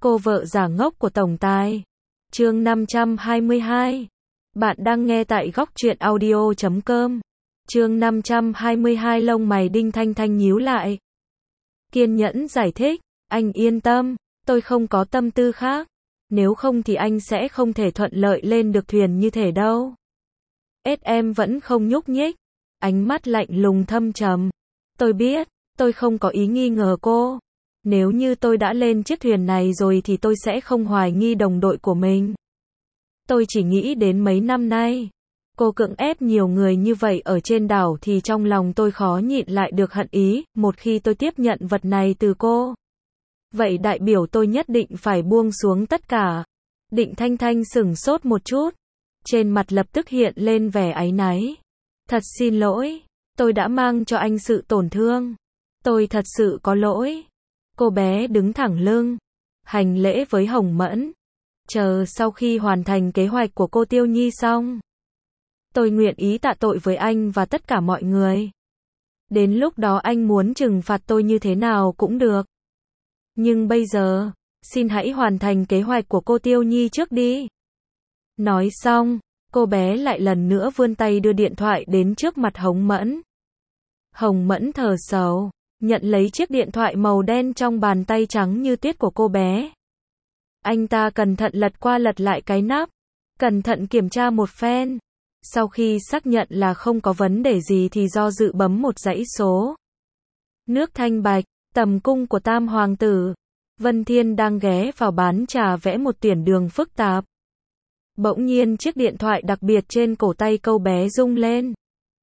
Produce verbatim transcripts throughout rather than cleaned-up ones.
Cô vợ giả ngốc của tổng tài. Chương năm trăm hai mươi hai. Bạn đang nghe tại góc truyện audio chấm com. Chương năm trăm hai mươi hai, lông mày Đinh Thanh Thanh nhíu lại. Kiên nhẫn giải thích, anh yên tâm, tôi không có tâm tư khác. Nếu không thì anh sẽ không thể thuận lợi lên được thuyền như thế đâu. ét em vẫn không nhúc nhích, ánh mắt lạnh lùng thâm trầm. Tôi biết, tôi không có ý nghi ngờ cô. Nếu như tôi đã lên chiếc thuyền này rồi thì tôi sẽ không hoài nghi đồng đội của mình. Tôi chỉ nghĩ đến mấy năm nay, cô cưỡng ép nhiều người như vậy ở trên đảo thì trong lòng tôi khó nhịn lại được hận ý, một khi tôi tiếp nhận vật này từ cô. Vậy đại biểu tôi nhất định phải buông xuống tất cả. Đinh Thanh Thanh sửng sốt một chút, trên mặt lập tức hiện lên vẻ áy náy. Thật xin lỗi, tôi đã mang cho anh sự tổn thương. Tôi thật sự có lỗi. Cô bé đứng thẳng lưng, hành lễ với Hồng Mẫn. Chờ sau khi hoàn thành kế hoạch của cô Tiêu Nhi xong, tôi nguyện ý tạ tội với anh và tất cả mọi người. Đến lúc đó anh muốn trừng phạt tôi như thế nào cũng được. Nhưng bây giờ, xin hãy hoàn thành kế hoạch của cô Tiêu Nhi trước đi. Nói xong, cô bé lại lần nữa vươn tay đưa điện thoại đến trước mặt Hồng Mẫn. Hồng Mẫn thở sầu, nhận lấy chiếc điện thoại màu đen trong bàn tay trắng như tuyết của cô bé. Anh ta cẩn thận lật qua lật lại cái nắp, cẩn thận kiểm tra một phen. Sau khi xác nhận là không có vấn đề gì thì do dự bấm một dãy số. Nước Thanh Bạch, tầm cung của Tam Hoàng tử. Vân Thiên đang ghé vào bán trà vẽ một tuyển đường phức tạp. Bỗng nhiên chiếc điện thoại đặc biệt trên cổ tay cậu bé rung lên.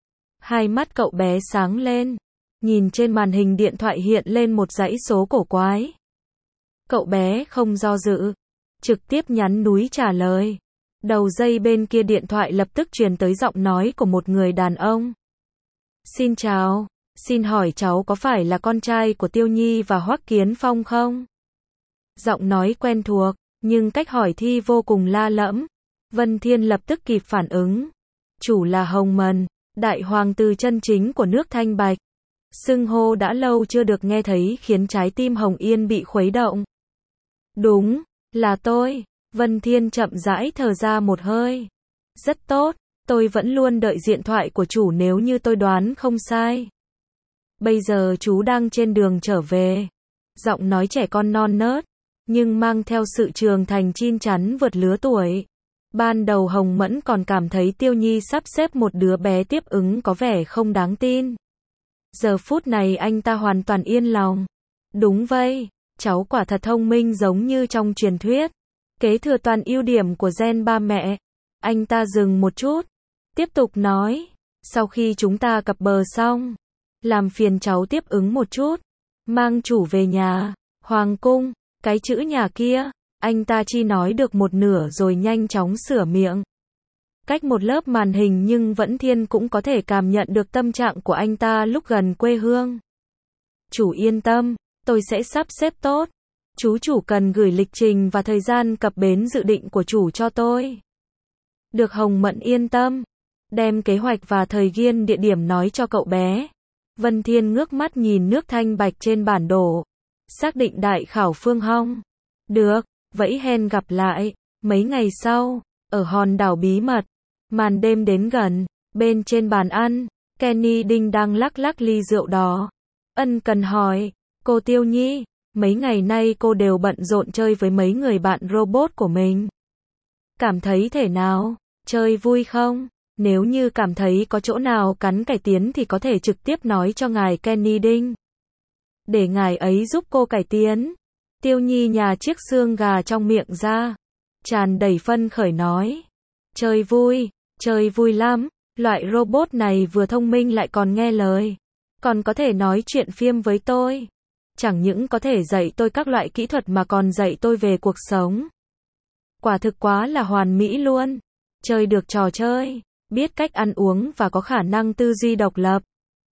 Hai mắt cậu bé sáng lên, nhìn trên màn hình điện thoại hiện lên một dãy số cổ quái. Cậu bé không do dự, trực tiếp nhắn núi trả lời. Đầu dây bên kia điện thoại lập tức truyền tới giọng nói của một người đàn ông. Xin chào, xin hỏi cháu có phải là con trai của Tiêu Nhi và Hoắc Kiến Phong không? Giọng nói quen thuộc, nhưng cách hỏi thi vô cùng la lẫm. Vân Thiên lập tức kịp phản ứng. Chủ là Hồng Mẫn, đại hoàng tử chân chính của nước Thanh Bạch. Xưng hô đã lâu chưa được nghe thấy khiến trái tim Hồng Yên bị khuấy động. Đúng, là tôi. Vân Thiên chậm rãi thở ra một hơi. Rất tốt, tôi vẫn luôn đợi điện thoại của chủ nếu như tôi đoán không sai. Bây giờ chú đang trên đường trở về. Giọng nói trẻ con non nớt, nhưng mang theo sự trưởng thành chín chắn vượt lứa tuổi. Ban đầu Hồng Mẫn còn cảm thấy Tiêu Nhi sắp xếp một đứa bé tiếp ứng có vẻ không đáng tin. Giờ phút này anh ta hoàn toàn yên lòng. Đúng vậy, cháu quả thật thông minh giống như trong truyền thuyết. Kế thừa toàn ưu điểm của gen ba mẹ. Anh ta dừng một chút, tiếp tục nói. Sau khi chúng ta cập bờ xong, làm phiền cháu tiếp ứng một chút. Mang chủ về nhà, Hoàng cung, cái chữ nhà kia. Anh ta chỉ nói được một nửa rồi nhanh chóng sửa miệng. Cách một lớp màn hình nhưng Vẫn Thiên cũng có thể cảm nhận được tâm trạng của anh ta lúc gần quê hương. Chủ yên tâm, tôi sẽ sắp xếp tốt. Chú chủ cần gửi lịch trình và thời gian cập bến dự định của chủ cho tôi. Được. Hồng Mẫn yên tâm, đem kế hoạch và thời gian địa điểm nói cho cậu bé. Vân Thiên ngước mắt nhìn nước Thanh Bạch trên bản đồ, xác định đại khảo phương hong. Được, vậy hẹn gặp lại. Mấy ngày sau, ở hòn đảo bí mật, màn đêm đến gần, bên trên bàn ăn, Kenny Đinh đang lắc lắc ly rượu đỏ. Ân cần hỏi, cô Tiêu Nhi, mấy ngày nay cô đều bận rộn chơi với mấy người bạn robot của mình. Cảm thấy thế nào? Chơi vui không? Nếu như cảm thấy có chỗ nào cắn cải tiến thì có thể trực tiếp nói cho ngài Kenny Đinh. Để ngài ấy giúp cô cải tiến. Tiêu Nhi nhà chiếc xương gà trong miệng ra, tràn đầy phân khởi nói. Chơi vui, chơi vui lắm. Loại robot này vừa thông minh lại còn nghe lời. Còn có thể nói chuyện phim với tôi. Chẳng những có thể dạy tôi các loại kỹ thuật mà còn dạy tôi về cuộc sống. Quả thực quá là hoàn mỹ luôn. Chơi được trò chơi, biết cách ăn uống và có khả năng tư duy độc lập.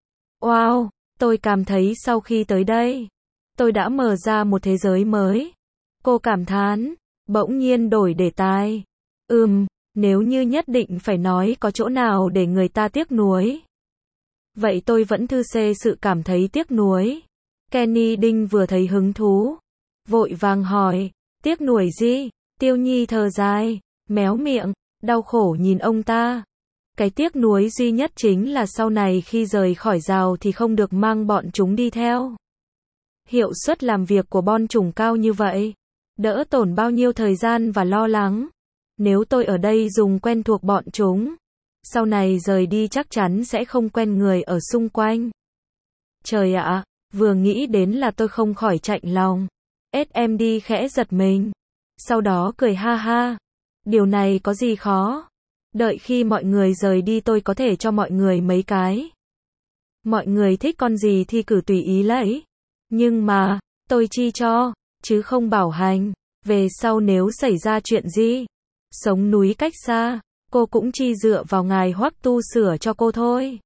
Wow, tôi cảm thấy sau khi tới đây, tôi đã mở ra một thế giới mới. Cô cảm thán, bỗng nhiên đổi đề tài. Ừm, nếu như nhất định phải nói có chỗ nào để người ta tiếc nuối. Vậy tôi vẫn thư xê sự cảm thấy tiếc nuối. Kenny Đinh vừa thấy hứng thú, vội vàng hỏi, Tiếc nuối gì? Tiêu Nhi thở dài, méo miệng, đau khổ nhìn ông ta. Cái tiếc nuối duy nhất chính là sau này khi rời khỏi rào thì không được mang bọn chúng đi theo. Hiệu suất làm việc của bon trùng cao như vậy, đỡ tổn bao nhiêu thời gian và lo lắng. Nếu tôi ở đây dùng quen thuộc bọn chúng, sau này rời đi chắc chắn sẽ không quen người ở xung quanh. Trời ạ, vừa nghĩ đến là tôi không khỏi chạnh lòng. ét em đê khẽ giật mình, sau đó cười ha ha. Điều này có gì khó? Đợi khi mọi người rời đi tôi có thể cho mọi người mấy cái. Mọi người thích con gì thì cử tùy ý lấy. Nhưng mà, tôi chi cho, chứ không bảo hành. Về sau nếu xảy ra chuyện gì, sống núi cách xa, cô cũng chi dựa vào ngài Hoắc tu sửa cho cô thôi.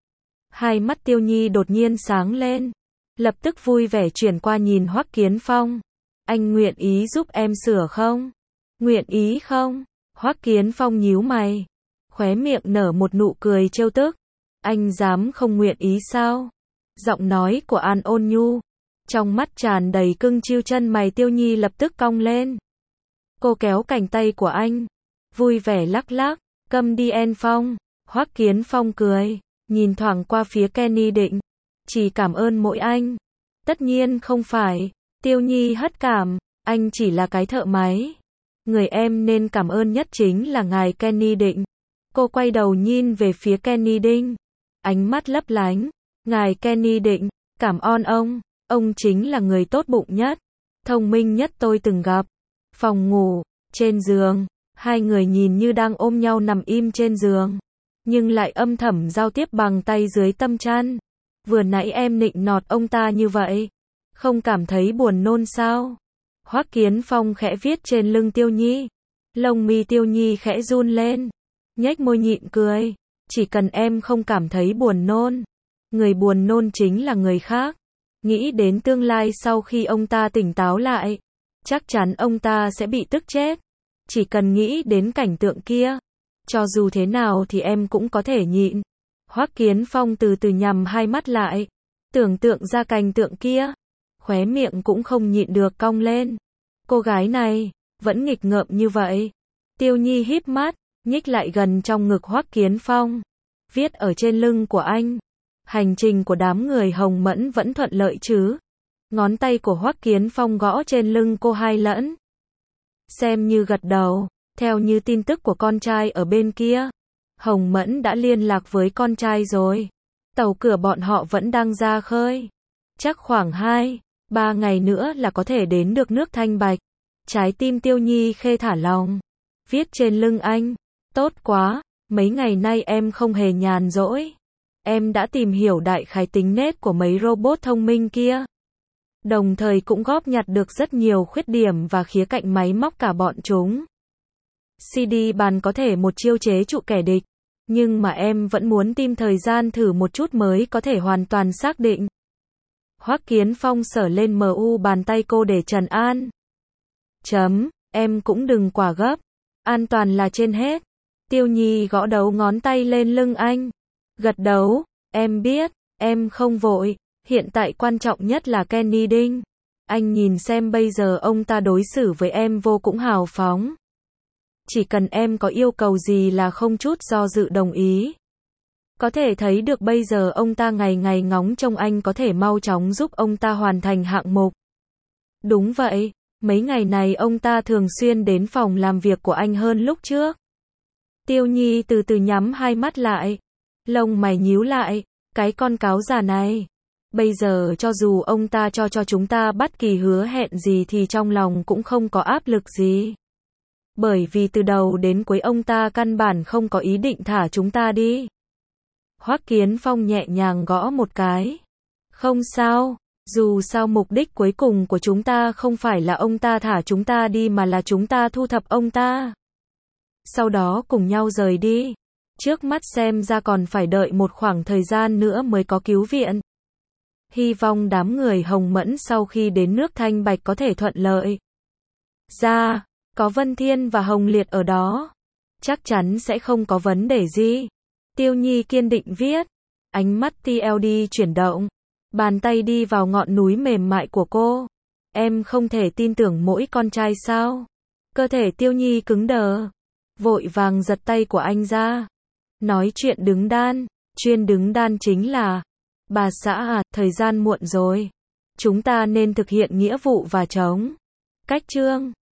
Hai mắt Tiêu Nhi đột nhiên sáng lên, lập tức vui vẻ chuyển qua nhìn Hoắc Kiến Phong. Anh nguyện ý giúp em sửa không? Nguyện ý không? Hoắc Kiến Phong nhíu mày, khóe miệng nở một nụ cười trêu tức. Anh dám không nguyện ý sao? Giọng nói của An ôn nhu, trong mắt tràn đầy cưng chiêu, chân mày Tiêu Nhi lập tức cong lên. Cô kéo cánh tay của anh, vui vẻ lắc lắc, câm đi En Phong. Hoắc Kiến Phong cười, nhìn thoáng qua phía Kenny Định. Chỉ cảm ơn mỗi anh. Tất nhiên không phải. Tiêu Nhi hất cảm, anh chỉ là cái thợ máy. Người em nên cảm ơn nhất chính là ngài Kenny Định. Cô quay đầu nhìn về phía Kenny Định, ánh mắt lấp lánh. Ngài Kenny Định, cảm ơn ông. Ông chính là người tốt bụng nhất, thông minh nhất tôi từng gặp. Phòng ngủ, trên giường, hai người nhìn như đang ôm nhau nằm im trên giường, nhưng lại âm thầm giao tiếp bằng tay dưới tấm chăn. Vừa nãy em nịnh nọt ông ta như vậy, không cảm thấy buồn nôn sao? Hoắc Kiến Phong khẽ viết trên lưng Tiêu Nhi. Lông mi Tiêu Nhi khẽ run lên, nhếch môi nhịn cười. Chỉ cần em không cảm thấy buồn nôn, người buồn nôn chính là người khác. Nghĩ đến tương lai sau khi ông ta tỉnh táo lại, chắc chắn ông ta sẽ bị tức chết. Chỉ cần nghĩ đến cảnh tượng kia, cho dù thế nào thì em cũng có thể nhịn. Hoắc Kiến Phong từ từ nhắm hai mắt lại, tưởng tượng ra cảnh tượng kia, khóe miệng cũng không nhịn được cong lên. Cô gái này, vẫn nghịch ngợm như vậy. Tiêu Nhi híp mắt, nhích lại gần trong ngực Hoắc Kiến Phong, viết ở trên lưng của anh. Hành trình của đám người Hồng Mẫn vẫn thuận lợi chứ? Ngón tay của Hoắc Kiến Phong gõ trên lưng cô hai lẫn. Xem như gật đầu. Theo như tin tức của con trai ở bên kia, Hồng Mẫn đã liên lạc với con trai rồi. Tàu cửa bọn họ vẫn đang ra khơi. Chắc khoảng hai, ba ngày nữa là có thể đến được nước Thanh Bạch. Trái tim Tiêu Nhi khê thả lòng. Viết trên lưng anh. Tốt quá, mấy ngày nay em không hề nhàn rỗi. Em đã tìm hiểu đại khái tính nết của mấy robot thông minh kia. Đồng thời cũng góp nhặt được rất nhiều khuyết điểm và khía cạnh máy móc cả bọn chúng. xê đê bàn có thể một chiêu chế trụ kẻ địch, nhưng mà em vẫn muốn tìm thời gian thử một chút mới có thể hoàn toàn xác định. Hoắc Kiến Phong sờ lên mờ u bàn tay cô để trấn an. Chấm, em cũng đừng quá gấp. An toàn là trên hết. Tiêu Nhi gõ đầu ngón tay lên lưng anh. Gật đầu, em biết, em không vội. Hiện tại quan trọng nhất là Kenny Định. Anh nhìn xem bây giờ ông ta đối xử với em vô cùng hào phóng. Chỉ cần em có yêu cầu gì là không chút do dự đồng ý. Có thể thấy được bây giờ ông ta ngày ngày ngóng trông anh có thể mau chóng giúp ông ta hoàn thành hạng mục. Đúng vậy, mấy ngày này ông ta thường xuyên đến phòng làm việc của anh hơn lúc trước. Tiêu Nhi từ từ nhắm hai mắt lại, lông mày nhíu lại, cái con cáo già này. Bây giờ cho dù ông ta cho cho chúng ta bất kỳ hứa hẹn gì thì trong lòng cũng không có áp lực gì. Bởi vì từ đầu đến cuối ông ta căn bản không có ý định thả chúng ta đi. Hoắc Kiến Phong nhẹ nhàng gõ một cái. Không sao, dù sao mục đích cuối cùng của chúng ta không phải là ông ta thả chúng ta đi mà là chúng ta thu thập ông ta. Sau đó cùng nhau rời đi. Trước mắt xem ra còn phải đợi một khoảng thời gian nữa mới có cứu viện. Hy vọng đám người Hồng Mẫn sau khi đến nước Thanh Bạch có thể thuận lợi. Ra, có Vân Thiên và Hồng Liệt ở đó, chắc chắn sẽ không có vấn đề gì. Tiêu Nhi kiên định viết, ánh mắt tê lờ đê chuyển động, bàn tay đi vào ngọn núi mềm mại của cô. Em không thể tin tưởng mỗi con trai sao? Cơ thể Tiêu Nhi cứng đờ. Vội vàng giật tay của anh ra. Nói chuyện đứng đan. Chuyên đứng đan chính là, bà xã à, thời gian muộn rồi. Chúng ta nên thực hiện nghĩa vụ và chống cách chương.